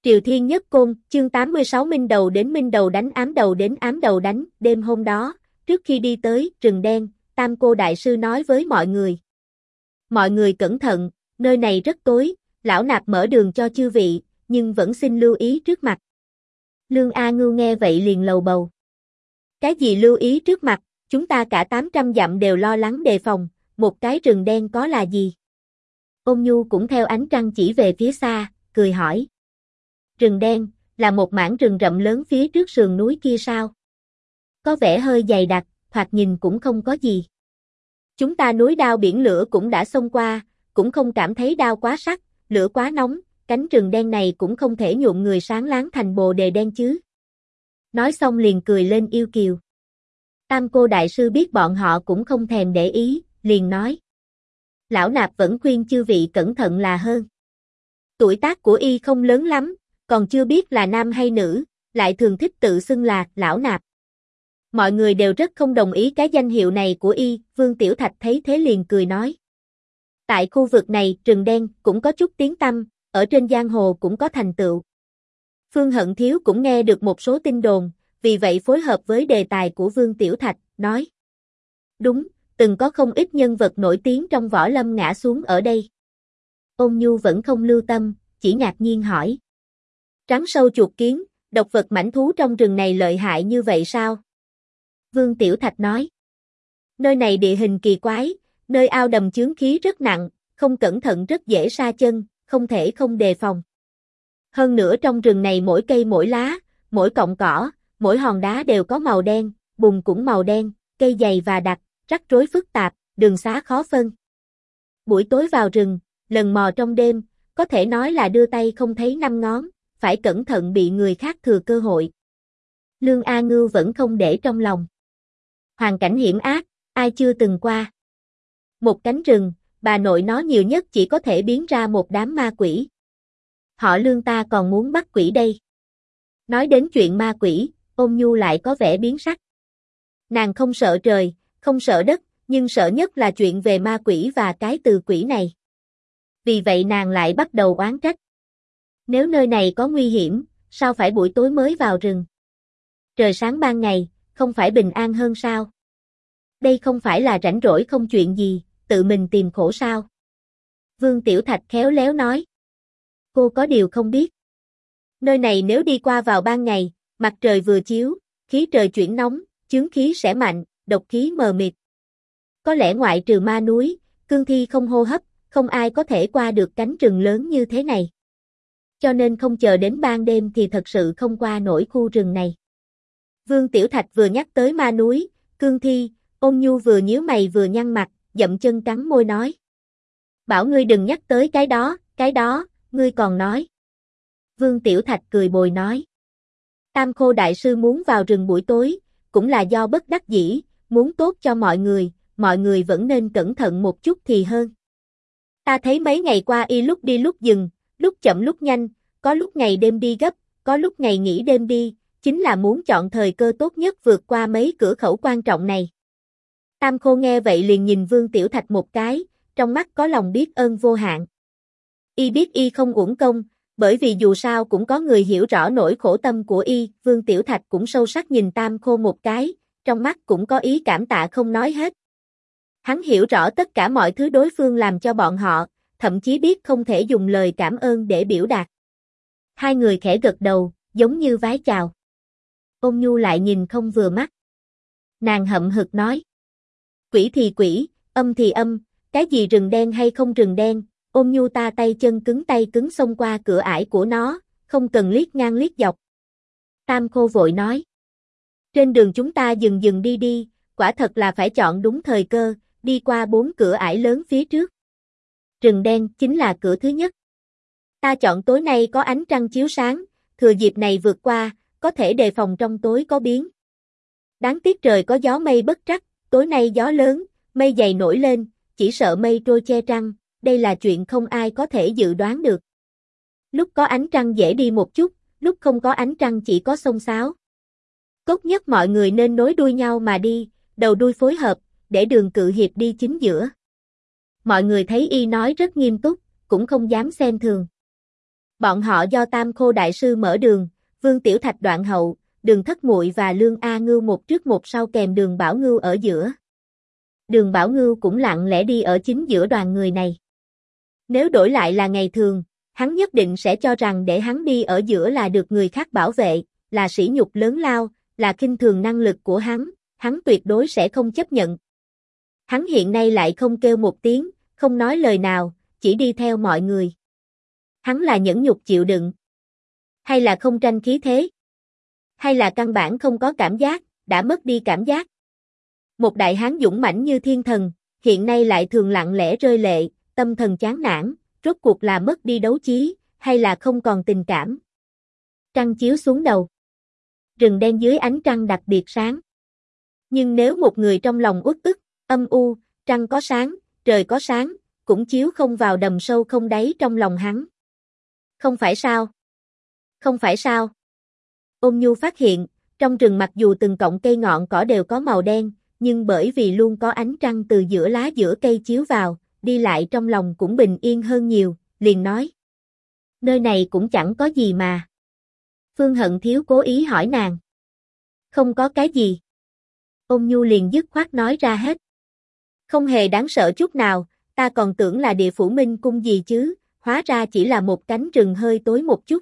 Triều Thiên Nhất Côn, chương 86 Minh Đầu đến Minh Đầu đánh ám đầu đến ám đầu đánh, đêm hôm đó, trước khi đi tới rừng đen, Tam Cô Đại Sư nói với mọi người. Mọi người cẩn thận, nơi này rất tối, lão nạp mở đường cho chư vị, nhưng vẫn xin lưu ý trước mặt. Lương A Ngưu nghe vậy liền lầu bầu. Cái gì lưu ý trước mặt, chúng ta cả 800 dặm đều lo lắng đề phòng, một cái rừng đen có là gì? Ôn Nhu cũng theo ánh trăng chỉ về phía xa, cười hỏi. Rừng đen, là một mảng rừng rậm lớn phía trước sườn núi kia sao? Có vẻ hơi dày đặc, thoạt nhìn cũng không có gì. Chúng ta núi đao biển lửa cũng đã xông qua, cũng không cảm thấy đao quá sắc, lửa quá nóng, cánh rừng đen này cũng không thể nhuộm người sáng láng thành bồ đề đen chứ. Nói xong liền cười lên yêu kiều. Tam Cô Đại Sư biết bọn họ cũng không thèm để ý, liền nói. Lão nạp vẫn khuyên chư vị cẩn thận là hơn. Tuổi tác của y không lớn lắm, còn chưa biết là nam hay nữ, lại thường thích tự xưng là lão nạp. Mọi người đều rất không đồng ý cái danh hiệu này của y, Vương Tiểu Thạch thấy thế liền cười nói. Tại khu vực này, rừng đen cũng có chút tiếng tăm, ở trên giang hồ cũng có thành tựu. Phương Hận Thiếu cũng nghe được một số tin đồn, vì vậy phối hợp với đề tài của Vương Tiểu Thạch, nói. Đúng, từng có không ít nhân vật nổi tiếng trong võ lâm ngã xuống ở đây. Ôn Nhu vẫn không lưu tâm, chỉ ngạc nhiên hỏi. Rắn sâu chuột kiến, độc vật mãnh thú trong rừng này lợi hại như vậy sao? Vương Tiểu Thạch nói. Nơi này địa hình kỳ quái, nơi ao đầm chướng khí rất nặng, không cẩn thận rất dễ sa chân, không thể không đề phòng. Hơn nữa trong rừng này mỗi cây mỗi lá, mỗi cọng cỏ, mỗi hòn đá đều có màu đen, bùn cũng màu đen, cây dày và đặc, rắc rối phức tạp, đường xá khó phân. Buổi tối vào rừng, lần mò trong đêm, có thể nói là đưa tay không thấy năm ngón, phải cẩn thận bị người khác thừa cơ hội. Lương A Ngưu vẫn không để trong lòng. Hoàn cảnh hiểm ác, ai chưa từng qua. Một cánh rừng, bà nội nó nhiều nhất chỉ có thể biến ra một đám ma quỷ. Họ Lương ta còn muốn bắt quỷ đây. Nói đến chuyện ma quỷ, Ôn Nhu lại có vẻ biến sắc. Nàng không sợ trời, không sợ đất, nhưng sợ nhất là chuyện về ma quỷ và cái từ quỷ này. Vì vậy nàng lại bắt đầu oán trách. Nếu nơi này có nguy hiểm, sao phải buổi tối mới vào rừng? Trời sáng ban ngày, không phải bình an hơn sao? Đây không phải là rảnh rỗi không chuyện gì, tự mình tìm khổ sao? Vương Tiểu Thạch khéo léo nói. Cô có điều không biết. Nơi này nếu đi qua vào ban ngày, mặt trời vừa chiếu, khí trời chuyển nóng, chướng khí sẽ mạnh, độc khí mờ mịt. Có lẽ ngoại trừ ma núi, cương thi không hô hấp, không ai có thể qua được cánh rừng lớn như thế này. Cho nên không chờ đến ban đêm thì thật sự không qua nổi khu rừng này. Vương Tiểu Thạch vừa nhắc tới ma núi, cương thi, Ôn Nhu vừa nhíu mày vừa nhăn mặt, dậm chân cắn môi nói. Bảo ngươi đừng nhắc tới cái đó, ngươi còn nói. Vương Tiểu Thạch cười bồi nói. Tam Cô Đại Sư muốn vào rừng buổi tối, cũng là do bất đắc dĩ, muốn tốt cho mọi người vẫn nên cẩn thận một chút thì hơn. Ta thấy mấy ngày qua y lúc đi lúc dừng, lúc chậm lúc nhanh, có lúc ngày đêm đi gấp, có lúc ngày nghỉ đêm đi, chính là muốn chọn thời cơ tốt nhất vượt qua mấy cửa khẩu quan trọng này. Tam Khô nghe vậy liền nhìn Vương Tiểu Thạch một cái, trong mắt có lòng biết ơn vô hạn. Y biết y không uổng công, bởi vì dù sao cũng có người hiểu rõ nỗi khổ tâm của y, Vương Tiểu Thạch cũng sâu sắc nhìn Tam Khô một cái, trong mắt cũng có ý cảm tạ không nói hết. Hắn hiểu rõ tất cả mọi thứ đối phương làm cho bọn họ, thậm chí biết không thể dùng lời cảm ơn để biểu đạt. Hai người khẽ gật đầu, giống như vái chào. Ôn Nhu lại nhìn không vừa mắt. Nàng hậm hực nói. Quỷ thì quỷ, âm thì âm, cái gì rừng đen hay không rừng đen, Ôn Nhu ta tay cứng xông qua cửa ải của nó, không cần liếc ngang liếc dọc. Tam Khô vội nói. Trên đường chúng ta dừng đi, quả thật là phải chọn đúng thời cơ, đi qua 4 cửa ải lớn phía trước. Rừng đen chính là cửa thứ nhất. Ta chọn tối nay có ánh trăng chiếu sáng, thừa dịp này vượt qua, có thể đề phòng trong tối có biến. Đáng tiếc trời có gió mây bất trắc, tối nay gió lớn, mây dày nổi lên, chỉ sợ mây trôi che trăng, đây là chuyện không ai có thể dự đoán được. Lúc có ánh trăng dễ đi một chút, lúc không có ánh trăng chỉ có xông xáo. Tốt nhất mọi người nên nối đuôi nhau mà đi, đầu đuôi phối hợp, để Đường Cự Hiệp đi chính giữa. Mọi người thấy y nói rất nghiêm túc, cũng không dám xem thường. Bọn họ do Tam Khô Đại Sư mở đường, Vương Tiểu Thạch đoạn hậu, Đường Thất Muội và Lương A Ngưu một trước một sau kèm Đường Bảo Ngưu ở giữa. Đường Bảo Ngưu cũng lặng lẽ đi ở chính giữa đoàn người này. Nếu đổi lại là ngày thường, hắn nhất định sẽ cho rằng để hắn đi ở giữa là được người khác bảo vệ, là sỉ nhục lớn lao, là khinh thường năng lực của hắn tuyệt đối sẽ không chấp nhận. Hắn hiện nay lại không kêu một tiếng, không nói lời nào, chỉ đi theo mọi người. Hắn là nhẫn nhục chịu đựng, hay là không tranh khí thế, hay là căn bản không có cảm giác, đã mất đi cảm giác. Một đại hán dũng mãnh như thiên thần, hiện nay lại thường lặng lẽ rơi lệ, tâm thần chán nản, rốt cuộc là mất đi đấu chí, hay là không còn tình cảm. Trăng chiếu xuống đầu. Rừng đen dưới ánh trăng đặc biệt sáng. Nhưng nếu một người trong lòng uất ức, âm u, trăng có sáng, trời có sáng, cũng chiếu không vào đầm sâu không đáy trong lòng hắn. Không phải sao? Không phải sao? Ôn Nhu phát hiện, trong rừng mặc dù từng cọng cây ngọn cỏ đều có màu đen, nhưng bởi vì luôn có ánh trăng từ giữa lá giữa cây chiếu vào, đi lại trong lòng cũng bình yên hơn nhiều, liền nói. Nơi này cũng chẳng có gì mà. Phương Hận Thiếu cố ý hỏi nàng. Không có cái gì. Ôn Nhu liền dứt khoát nói ra hết. Không hề đáng sợ chút nào, ta còn tưởng là địa phủ minh cung gì chứ, hóa ra chỉ là một cánh rừng hơi tối một chút.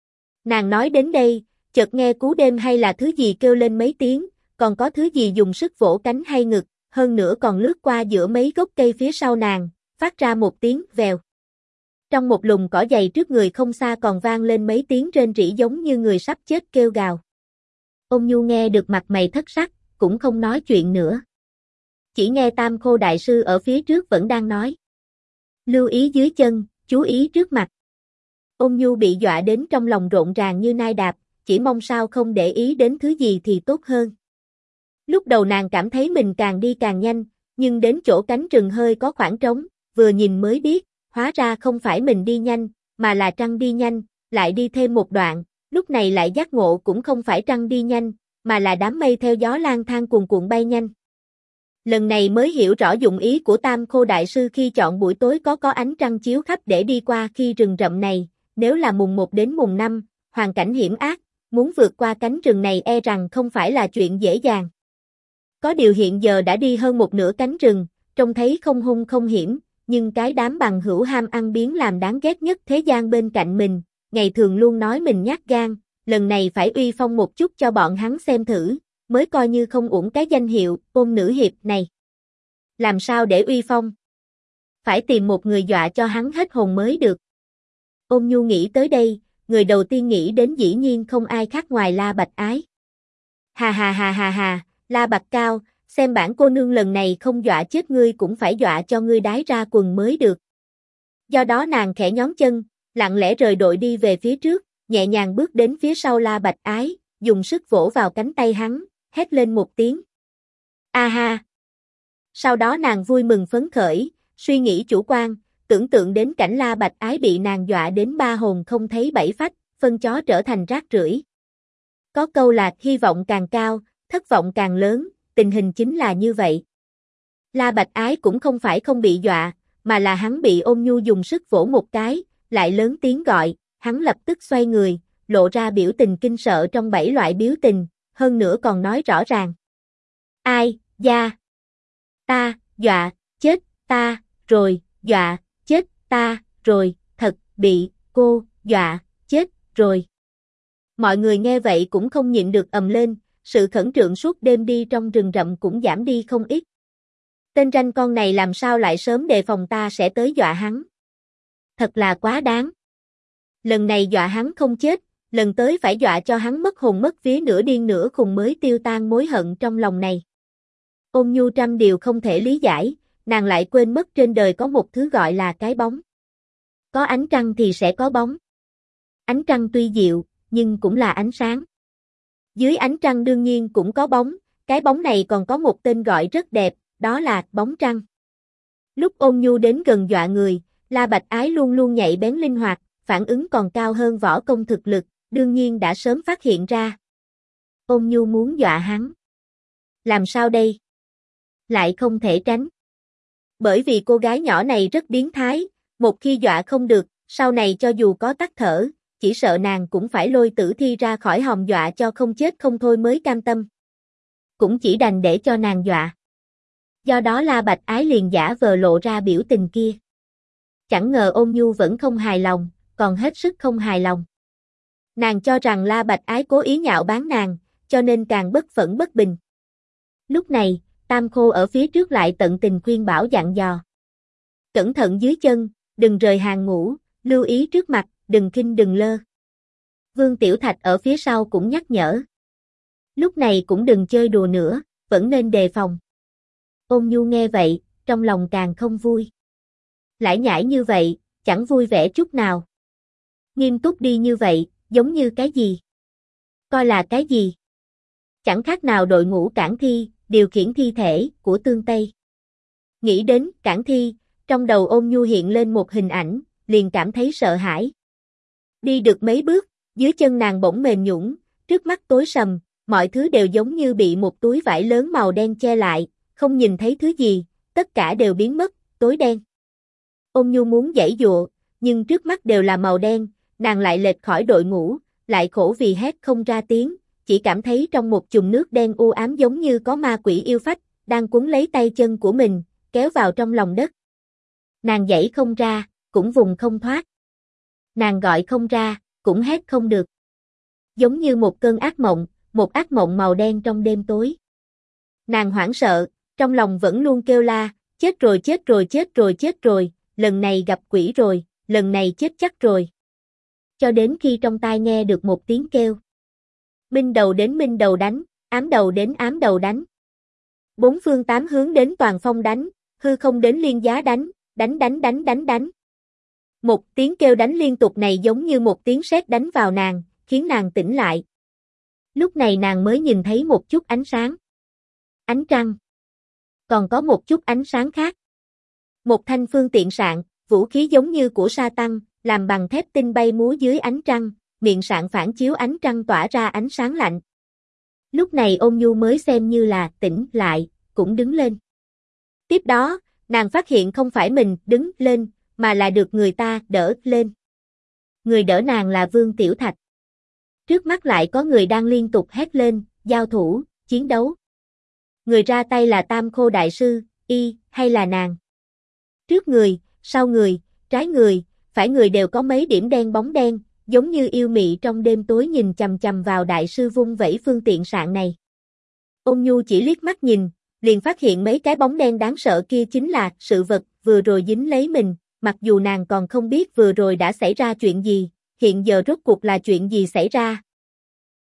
Nàng nói đến đây, chợt nghe cú đêm hay là thứ gì kêu lên mấy tiếng, còn có thứ gì dùng sức vỗ cánh hay ngực, hơn nữa còn lướt qua giữa mấy gốc cây phía sau nàng, phát ra một tiếng vèo. Trong một lùm cỏ dày trước người không xa còn vang lên mấy tiếng rên rỉ giống như người sắp chết kêu gào. Ôn Nhu nghe được mặt mày thất sắc, cũng không nói chuyện nữa. Chỉ nghe Tam Khô Đại Sư ở phía trước vẫn đang nói. Lưu ý dưới chân, chú ý trước mặt. Ôn Nhu bị dọa đến trong lòng rộn ràng như nai đạp, chỉ mong sao không để ý đến thứ gì thì tốt hơn. Lúc đầu nàng cảm thấy mình càng đi càng nhanh, nhưng đến chỗ cánh rừng hơi có khoảng trống, vừa nhìn mới biết, hóa ra không phải mình đi nhanh, mà là trăng đi nhanh, lại đi thêm một đoạn, lúc này lại giác ngộ cũng không phải trăng đi nhanh, mà là đám mây theo gió lang thang cuồn cuộn bay nhanh. Lần này mới hiểu rõ dụng ý của Tam Khô Đại Sư khi chọn buổi tối có ánh trăng chiếu khắp để đi qua khi rừng rậm này, nếu là mùng 1 đến mùng 5, hoàn cảnh hiểm ác, muốn vượt qua cánh rừng này e rằng không phải là chuyện dễ dàng. Có điều hiện giờ đã đi hơn một nửa cánh rừng, trông thấy không hung không hiểm, nhưng cái đám bằng hữu ham ăn biếng làm đáng ghét nhất thế gian bên cạnh mình, ngày thường luôn nói mình nhát gan, lần này phải uy phong một chút cho bọn hắn xem thử, mới coi như không uổng cái danh hiệu ôn nữ hiệp này. Làm sao để uy phong? Phải tìm một người dọa cho hắn hết hồn mới được. Ôn Nhu nghĩ tới đây, người đầu tiên nghĩ đến dĩ nhiên không ai khác ngoài La Bạch Ái. Hà hà hà hà hà, La Bạch Cao, xem bản cô nương lần này không dọa chết ngươi cũng phải dọa cho ngươi đái ra quần mới được. Do đó nàng khẽ nhón chân, lặng lẽ rời đội đi về phía trước, nhẹ nhàng bước đến phía sau La Bạch Ái, dùng sức vỗ vào cánh tay hắn, hét lên một tiếng. A ha! Sau đó nàng vui mừng phấn khởi, suy nghĩ chủ quan, tưởng tượng đến cảnh La Bạch Ái bị nàng dọa đến ba hồn không thấy bảy phách, phân chó trở thành rác rưởi. Có câu là hy vọng càng cao, thất vọng càng lớn, tình hình chính là như vậy. La Bạch Ái cũng không phải không bị dọa, mà là hắn bị Ôn Nhu dùng sức vỗ một cái, lại lớn tiếng gọi, hắn lập tức xoay người, lộ ra biểu tình kinh sợ trong 7 loại biểu tình, hơn nữa còn nói rõ ràng. Ai, da? Ta, dọa, chết, ta, rồi, dọa, chết, ta, rồi, thật, bị, cô, dọa, chết, rồi. Mọi người nghe vậy cũng không nhịn được ầm lên, sự khẩn trương suốt đêm đi trong rừng rậm cũng giảm đi không ít. Tên ranh con này làm sao lại sớm đề phòng ta sẽ tới dọa hắn. Thật là quá đáng. Lần này dọa hắn không chết, lần tới phải dọa cho hắn mất hồn mất vía nửa điên nửa khùng mới tiêu tan mối hận trong lòng này. Ôn Nhu trăm điều không thể lý giải, nàng lại quên mất trên đời có một thứ gọi là cái bóng. Có ánh trăng thì sẽ có bóng. Ánh trăng tuy dịu, nhưng cũng là ánh sáng. Dưới ánh trăng đương nhiên cũng có bóng, cái bóng này còn có một tên gọi rất đẹp, đó là bóng trăng. Lúc Ôn Nhu đến gần dọa người, La Bạch Ái luôn luôn nhạy bén linh hoạt, phản ứng còn cao hơn võ công thực lực, đương nhiên đã sớm phát hiện ra. Ôn Nhu muốn dọa hắn. Làm sao đây? Lại không thể tránh. Bởi vì cô gái nhỏ này rất biến thái, một khi dọa không được, sau này cho dù có tắc thở, chỉ sợ nàng cũng phải lôi Tử Thi ra khỏi hòm dọa cho không chết không thôi mới cam tâm. Cũng chỉ đành để cho nàng dọa. Do đó La Bạch Ái liền giả vờ lộ ra biểu tình kia. Chẳng ngờ Ôn Nhu vẫn không hài lòng, còn hết sức không hài lòng. Nàng cho rằng La Bạch Ái cố ý nhạo báng nàng, cho nên càng bất phẫn bất bình. Lúc này, Tam Khô ở phía trước lại tận tình khuyên bảo dặn dò. Cẩn thận dưới chân, đừng rời hàng ngũ, lưu ý trước mặt, đừng khinh đừng lơ. Vương Tiểu Thạch ở phía sau cũng nhắc nhở. Lúc này cũng đừng chơi đùa nữa, vẫn nên đề phòng. Ôn Nhu nghe vậy, trong lòng càng không vui. Lải nhải như vậy, chẳng vui vẻ chút nào. Nghiêm túc đi như vậy, giống như cái gì? Coi là cái gì? Chẳng khác nào đội ngũ cản thi, điều khiển thi thể của Tương Tây. Nghĩ đến cản thi, trong đầu Ôn Nhu hiện lên một hình ảnh, liền cảm thấy sợ hãi. Đi được mấy bước, dưới chân nàng bỗng mềm nhũn, trước mắt tối sầm, mọi thứ đều giống như bị một túi vải lớn màu đen che lại, không nhìn thấy thứ gì, tất cả đều biến mất, tối đen. Ôn Nhu muốn giãy giụa, nhưng trước mắt đều là màu đen, nàng lại lệch khỏi đội ngũ, lại khổ vì hét không ra tiếng, chỉ cảm thấy trong một chùm nước đen u ám giống như có ma quỷ yêu phách, đang cuốn lấy tay chân của mình, kéo vào trong lòng đất. Nàng giãy không ra, cũng vùng không thoát. Nàng gọi không ra, cũng hét không được. Giống như một cơn một ác mộng màu đen trong đêm tối. Nàng hoảng sợ, trong lòng vẫn luôn kêu la, chết rồi chết rồi chết rồi chết rồi, lần này gặp quỷ rồi, lần này chết chắc rồi. Cho đến khi trong tai nghe được một tiếng kêu. Minh đầu đến minh đầu đánh, ám đầu đến ám đầu đánh. Bốn phương tám hướng đến toàn phong đánh, hư không đến liên giá đánh, đánh đánh đánh đánh đánh. Một tiếng kêu đánh liên tục này giống như một tiếng sét đánh vào nàng, khiến nàng tỉnh lại. Lúc này nàng mới nhìn thấy một chút ánh sáng. Ánh trăng. Còn có một chút ánh sáng khác. Một thanh phương tiện sạn, vũ khí giống như của sa tăng, làm bằng thép tinh bay múa dưới ánh trăng, miệng sạn phản chiếu ánh trăng tỏa ra ánh sáng lạnh. Lúc này Ôn Nhu mới xem như là tỉnh lại, cũng đứng lên. Tiếp đó, nàng phát hiện không phải mình đứng lên, mà là được người ta đỡ lên. Người đỡ nàng là Vương Tiểu Thạch. Trước mắt lại có người đang liên tục hét lên, giao thủ, chiến đấu. Người ra tay là Tam Khô Đại Sư, hay là nàng? Trước người, sau người, trái người, phải người đều có mấy điểm đen bóng đen, giống như yêu mị trong đêm tối nhìn chằm chằm vào Đại Sư vung vẩy phương tiện sạn này. Ôn Nhu chỉ liếc mắt nhìn, liền phát hiện mấy cái bóng đen đáng sợ kia chính là sự vật vừa rồi dính lấy mình, mặc dù nàng còn không biết vừa rồi đã xảy ra chuyện gì, hiện giờ rốt cuộc là chuyện gì xảy ra,